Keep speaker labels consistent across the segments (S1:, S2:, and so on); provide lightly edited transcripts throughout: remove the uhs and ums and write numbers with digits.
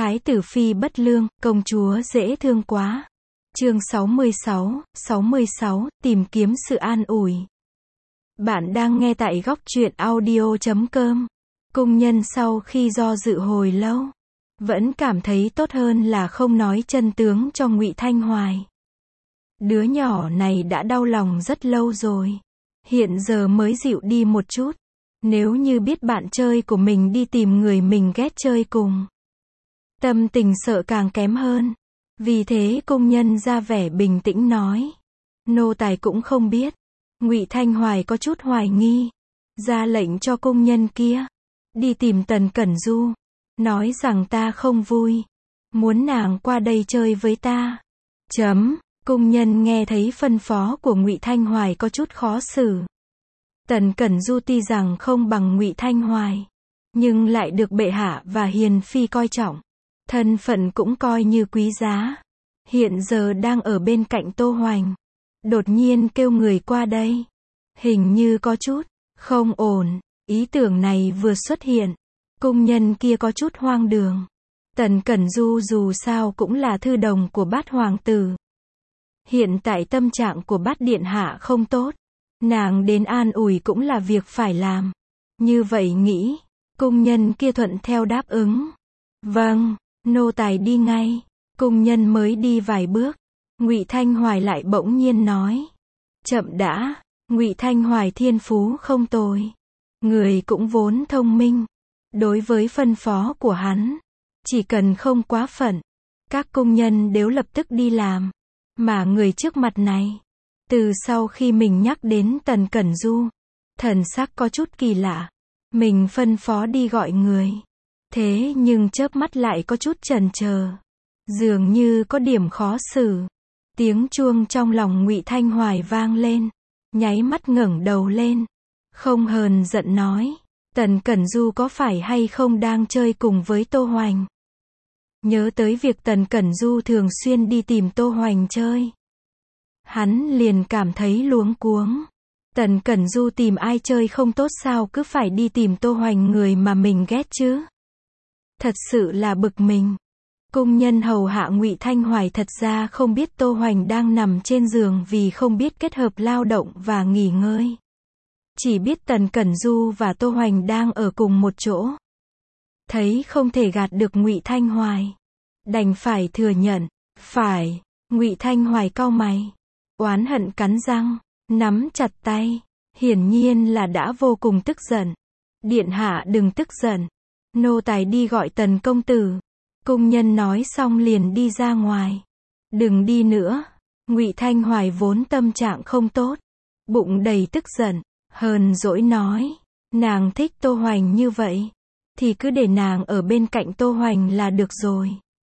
S1: Thái tử phi bất lương, công chúa dễ thương quá. Chương 66, tìm kiếm sự an ủi. Bạn đang nghe tại góc truyện audio.com. Cung nhân sau khi do dự hồi lâu, vẫn cảm thấy tốt hơn là không nói chân tướng cho Ngụy Thanh Hoài. Đứa nhỏ này đã đau lòng rất lâu rồi, hiện giờ mới dịu đi một chút. Nếu như biết bạn chơi của mình đi tìm người mình ghét chơi cùng, tâm tình sợ càng kém hơn. Vì thế cung nhân ra vẻ bình tĩnh nói, nô tài cũng không biết. Ngụy Thanh Hoài có chút hoài nghi, ra lệnh cho cung nhân kia đi tìm Tần Cẩn Du, nói rằng ta không vui, muốn nàng qua đây chơi với ta. Cung nhân nghe thấy phân phó của Ngụy Thanh Hoài có chút khó xử. Tần Cẩn Du tuy rằng không bằng Ngụy Thanh Hoài, nhưng lại được bệ hạ và hiền phi coi trọng, thân phận cũng coi như quý giá. Hiện giờ đang ở bên cạnh Tô Hoành, đột nhiên kêu người qua đây, hình như có chút không ổn. Ý tưởng này vừa xuất hiện, cung nhân kia có chút hoang đường. Tần Cẩn Du dù sao cũng là thư đồng của Bát hoàng tử. Hiện tại tâm trạng của Bát điện hạ không tốt, nàng đến an ủi cũng là việc phải làm. Như vậy nghĩ, cung nhân kia thuận theo đáp ứng. Vâng, nô tài đi ngay. Cung nhân mới đi vài bước, Ngụy Thanh Hoài lại bỗng nhiên nói, chậm đã. Ngụy Thanh Hoài thiên phú không tồi, người cũng vốn thông minh. Đối với phân phó của hắn, chỉ cần không quá phận, các cung nhân đều lập tức đi làm. Mà người trước mặt này, từ sau khi mình nhắc đến Tần Cẩn Du, thần sắc có chút kỳ lạ. Mình phân phó đi gọi người, thế nhưng chớp mắt lại có chút chần chờ, dường như có điểm khó xử. Tiếng chuông trong lòng Ngụy Thanh Hoài vang lên, nháy mắt ngẩng đầu lên, không hờn giận nói, Tần Cẩn Du có phải hay không đang chơi cùng với Tô Hoành? Nhớ tới việc Tần Cẩn Du thường xuyên đi tìm Tô Hoành chơi, hắn liền cảm thấy luống cuống. Tần Cẩn Du tìm ai chơi không tốt sao cứ phải đi tìm Tô Hoành, người mà mình ghét chứ? Thật sự là bực mình. Cung nhân hầu hạ Ngụy Thanh Hoài thật ra không biết Tô Hoành đang nằm trên giường vì không biết kết hợp lao động và nghỉ ngơi. Chỉ biết Tần Cẩn Du và Tô Hoành đang ở cùng một chỗ. Thấy không thể gạt được Ngụy Thanh Hoài, đành phải thừa nhận. Phải. Ngụy Thanh Hoài cau mày, oán hận cắn răng, nắm chặt tay, hiển nhiên là đã vô cùng tức giận. Điện hạ đừng tức giận, nô tài đi gọi Tần công tử. Cung nhân nói xong liền đi ra ngoài. Đừng đi nữa. Ngụy Thanh Hoài vốn tâm trạng không tốt, bụng đầy tức giận, hờn dỗi nói, nàng thích Tô Hoành như vậy, thì cứ để nàng ở bên cạnh Tô Hoành là được rồi.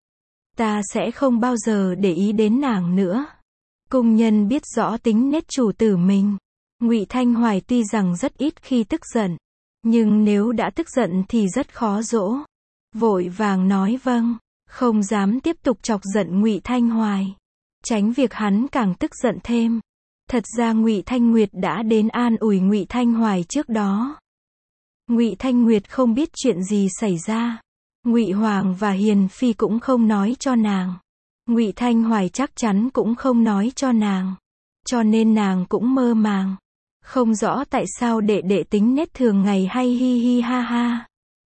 S1: Ta sẽ không bao giờ để ý đến nàng nữa. Cung nhân biết rõ tính nết chủ tử mình. Ngụy Thanh Hoài tuy rằng rất ít khi tức giận, nhưng nếu đã tức giận thì rất khó dỗ. Vội vàng nói vâng, không dám tiếp tục chọc giận Ngụy Thanh Hoài, tránh việc hắn càng tức giận thêm. Thật ra Ngụy Thanh Nguyệt đã đến an ủi Ngụy Thanh Hoài trước đó. Ngụy Thanh Nguyệt không biết chuyện gì xảy ra, Ngụy Hoàng và Hiền phi cũng không nói cho nàng. Ngụy Thanh Hoài chắc chắn cũng không nói cho nàng, cho nên nàng cũng mơ màng, không rõ tại sao đệ đệ tính nết thường ngày hay hi hi ha ha,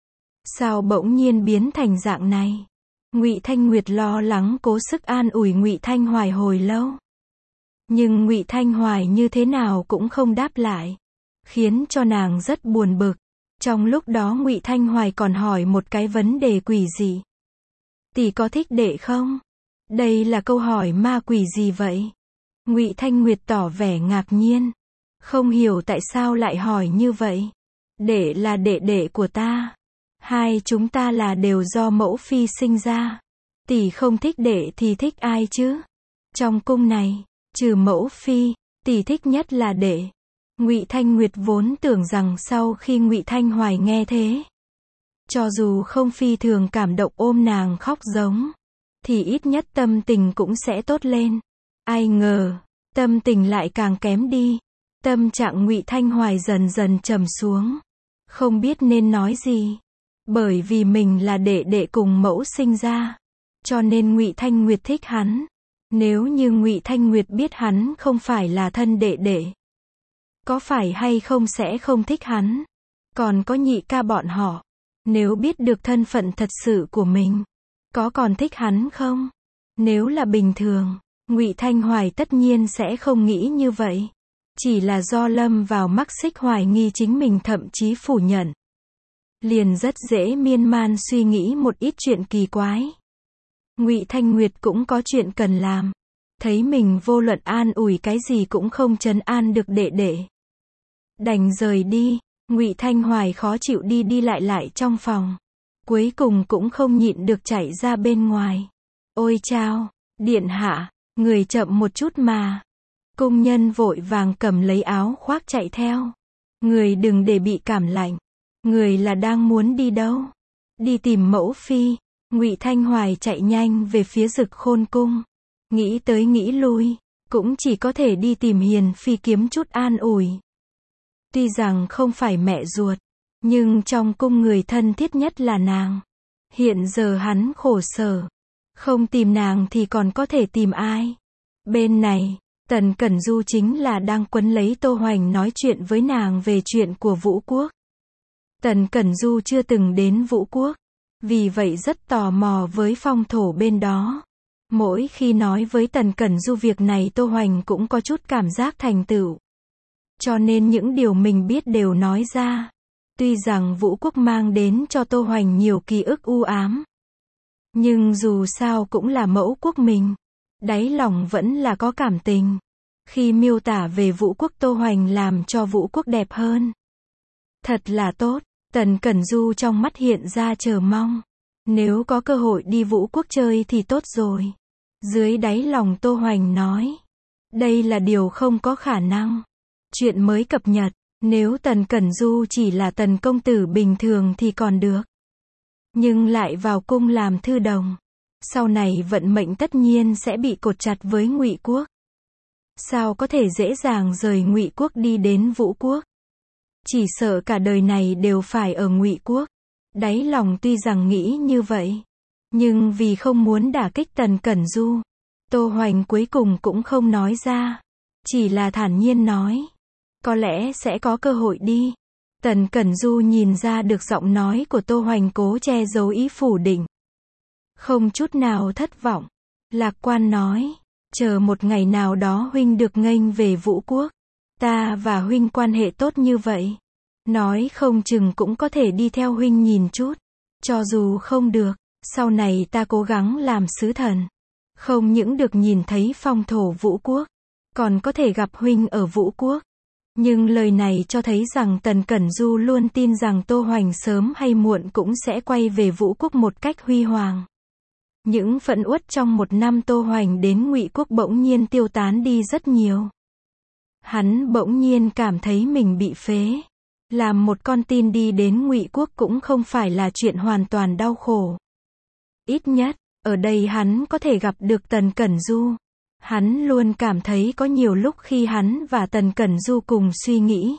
S1: sao bỗng nhiên biến thành dạng này. Ngụy Thanh Nguyệt lo lắng cố sức an ủi Ngụy Thanh Hoài hồi lâu, nhưng Ngụy Thanh Hoài như thế nào cũng không đáp lại, khiến cho nàng rất buồn bực. Trong lúc đó Ngụy Thanh Hoài còn hỏi một cái vấn đề quỷ dị. Tỷ có thích đệ không? Đây là câu hỏi ma quỷ gì vậy? Ngụy Thanh Nguyệt tỏ vẻ ngạc nhiên, không hiểu tại sao lại hỏi như vậy. Đệ là đệ đệ của ta, hai chúng ta là đều do mẫu phi sinh ra. Tỷ không thích đệ thì thích ai chứ? Trong cung này, trừ mẫu phi, tỷ thích nhất là đệ. Ngụy Thanh Nguyệt vốn tưởng rằng sau khi Ngụy Thanh Hoài nghe thế, cho dù không phi thường cảm động ôm nàng khóc giống, thì ít nhất tâm tình cũng sẽ tốt lên. Ai ngờ, tâm tình lại càng kém đi. Tâm trạng Ngụy Thanh Hoài dần dần trầm xuống, không biết nên nói gì. Bởi vì mình là đệ đệ cùng mẫu sinh ra, cho nên Ngụy Thanh Nguyệt thích hắn. Nếu như Ngụy Thanh Nguyệt biết hắn không phải là thân đệ đệ, có phải hay không sẽ không thích hắn. Còn có nhị ca bọn họ, nếu biết được thân phận thật sự của mình, có còn thích hắn không? Nếu là bình thường, Ngụy Thanh Hoài tất nhiên sẽ không nghĩ như vậy. Chỉ là do lâm vào mắc xích hoài nghi chính mình thậm chí phủ nhận. Liền rất dễ miên man suy nghĩ một ít chuyện kỳ quái. Ngụy Thanh Nguyệt cũng có chuyện cần làm. Thấy mình vô luận an ủi cái gì cũng không trấn an được đệ đệ. Đành rời đi, Ngụy Thanh Hoài khó chịu đi đi lại trong phòng. Cuối cùng cũng không nhịn được chạy ra bên ngoài. Ôi chao, điện hạ, người chậm một chút mà. Cung nhân vội vàng cầm lấy áo khoác chạy theo. Người đừng để bị cảm lạnh. Người là đang muốn đi đâu? Đi tìm mẫu phi. Ngụy Thanh Hoài chạy nhanh về phía Dực Khôn cung. Nghĩ tới nghĩ lui, cũng chỉ có thể đi tìm Hiền phi kiếm chút an ủi. Tuy rằng không phải mẹ ruột, nhưng trong cung người thân thiết nhất là nàng. Hiện giờ hắn khổ sở, không tìm nàng thì còn có thể tìm ai? Bên này, Tần Cẩn Du chính là đang quấn lấy Tô Hoành nói chuyện với nàng về chuyện của Vũ Quốc. Tần Cẩn Du chưa từng đến Vũ Quốc, vì vậy rất tò mò với phong thổ bên đó. Mỗi khi nói với Tần Cẩn Du việc này Tô Hoành cũng có chút cảm giác thành tựu. Cho nên những điều mình biết đều nói ra. Tuy rằng Vũ Quốc mang đến cho Tô Hoành nhiều ký ức u ám, nhưng dù sao cũng là mẫu quốc mình. Đáy lòng vẫn là có cảm tình. Khi miêu tả về Vũ Quốc Tô Hoành làm cho Vũ Quốc đẹp hơn. Thật là tốt. Tần Cẩn Du trong mắt hiện ra chờ mong. Nếu có cơ hội đi Vũ Quốc chơi thì tốt rồi. Dưới đáy lòng Tô Hoành nói. Đây là điều không có khả năng. Chuyện mới cập nhật. Nếu Tần Cẩn Du chỉ là Tần công tử bình thường thì còn được. Nhưng lại vào cung làm thư đồng. Sau này vận mệnh tất nhiên sẽ bị cột chặt với Ngụy Quốc. Sao có thể dễ dàng rời Ngụy Quốc đi đến Vũ Quốc? Chỉ sợ cả đời này đều phải ở Ngụy Quốc. Đáy lòng tuy rằng nghĩ như vậy, nhưng vì không muốn đả kích Tần Cẩn Du, Tô Hoành cuối cùng cũng không nói ra. Chỉ là thản nhiên nói. Có lẽ sẽ có cơ hội đi. Tần Cẩn Du nhìn ra được giọng nói của Tô Hoành cố che giấu ý phủ định. Không chút nào thất vọng. Lạc quan nói. Chờ một ngày nào đó huynh được nghênh về Vũ Quốc. Ta và huynh quan hệ tốt như vậy. Nói không chừng cũng có thể đi theo huynh nhìn chút. Cho dù không được, sau này ta cố gắng làm sứ thần. Không những được nhìn thấy phong thổ Vũ Quốc, còn có thể gặp huynh ở Vũ Quốc. Nhưng lời này cho thấy rằng Tần Cẩn Du luôn tin rằng Tô Hoành sớm hay muộn cũng sẽ quay về Vũ Quốc một cách huy hoàng. Những phẫn uất trong một năm Tô Hoành đến Ngụy Quốc bỗng nhiên tiêu tán đi rất nhiều. Hắn bỗng nhiên cảm thấy mình bị phế. Làm một con tin đi đến Ngụy Quốc cũng không phải là chuyện hoàn toàn đau khổ. Ít nhất, ở đây hắn có thể gặp được Tần Cẩn Du. Hắn luôn cảm thấy có nhiều lúc khi hắn và Tần Cẩn Du cùng suy nghĩ.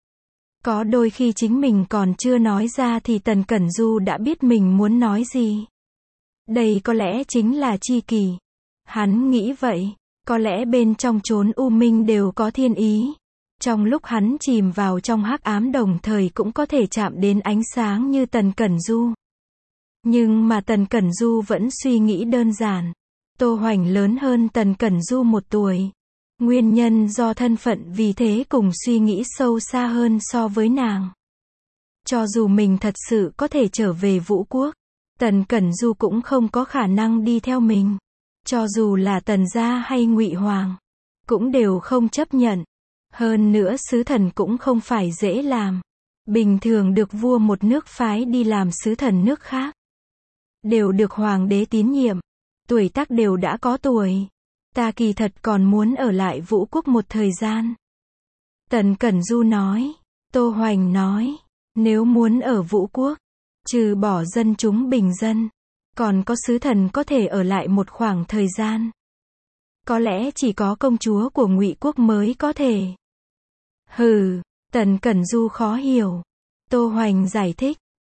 S1: Có đôi khi chính mình còn chưa nói ra thì Tần Cẩn Du đã biết mình muốn nói gì. Đây có lẽ chính là tri kỷ. Hắn nghĩ vậy. Có lẽ bên trong chốn u minh đều có thiên ý. Trong lúc hắn chìm vào trong hắc ám đồng thời cũng có thể chạm đến ánh sáng như Tần Cẩn Du. Nhưng mà Tần Cẩn Du vẫn suy nghĩ đơn giản. Tô Hoành lớn hơn Tần Cẩn Du 1 tuổi. Nguyên nhân do thân phận vì thế cùng suy nghĩ sâu xa hơn so với nàng. Cho dù mình thật sự có thể trở về Vũ Quốc, Tần Cẩn Du cũng không có khả năng đi theo mình. Cho dù là Tần gia hay Ngụy Hoàng, cũng đều không chấp nhận. Hơn nữa sứ thần cũng không phải dễ làm. Bình thường được vua một nước phái đi làm sứ thần nước khác, đều được hoàng đế tín nhiệm. Tuổi tác đều đã có tuổi. Ta kỳ thật còn muốn ở lại Vũ Quốc một thời gian. Tần Cẩn Du nói. Tô Hoành nói. Nếu muốn ở Vũ Quốc, trừ bỏ dân chúng bình dân, còn có sứ thần có thể ở lại một khoảng thời gian. Có lẽ chỉ có công chúa của Ngụy Quốc mới có thể. Hừ, Tần Cẩn Du khó hiểu. Tô Hoành giải thích.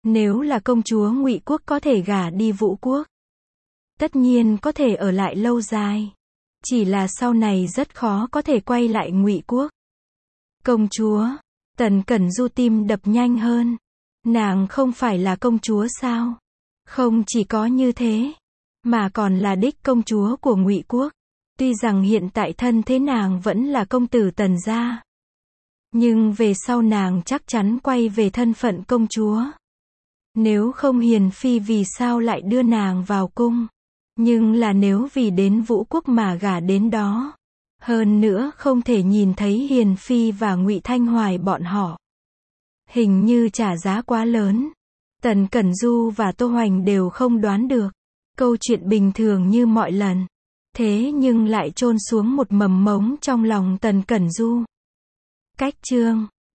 S1: Nếu là công chúa Ngụy Quốc có thể gả đi Vũ Quốc, tất nhiên có thể ở lại lâu dài. Chỉ là sau này rất khó có thể quay lại Ngụy Quốc. Công chúa, Tần Cẩn Du tim đập nhanh hơn. Nàng không phải là công chúa sao? Không chỉ có như thế, mà còn là đích công chúa của Ngụy Quốc. Tuy rằng hiện tại thân thế nàng vẫn là công tử Tần gia, nhưng về sau nàng chắc chắn quay về thân phận công chúa. Nếu không hiền phi vì sao lại đưa nàng vào cung? Nhưng là nếu vì đến Vũ Quốc mà gả đến đó. Hơn nữa không thể nhìn thấy hiền phi và Ngụy Thanh Hoài bọn họ. Hình như trả giá quá lớn. Tần Cẩn Du và Tô Hoành đều không đoán được. Câu chuyện bình thường như mọi lần. Thế nhưng lại chôn xuống một mầm mống trong lòng Tần Cẩn Du. Cách chương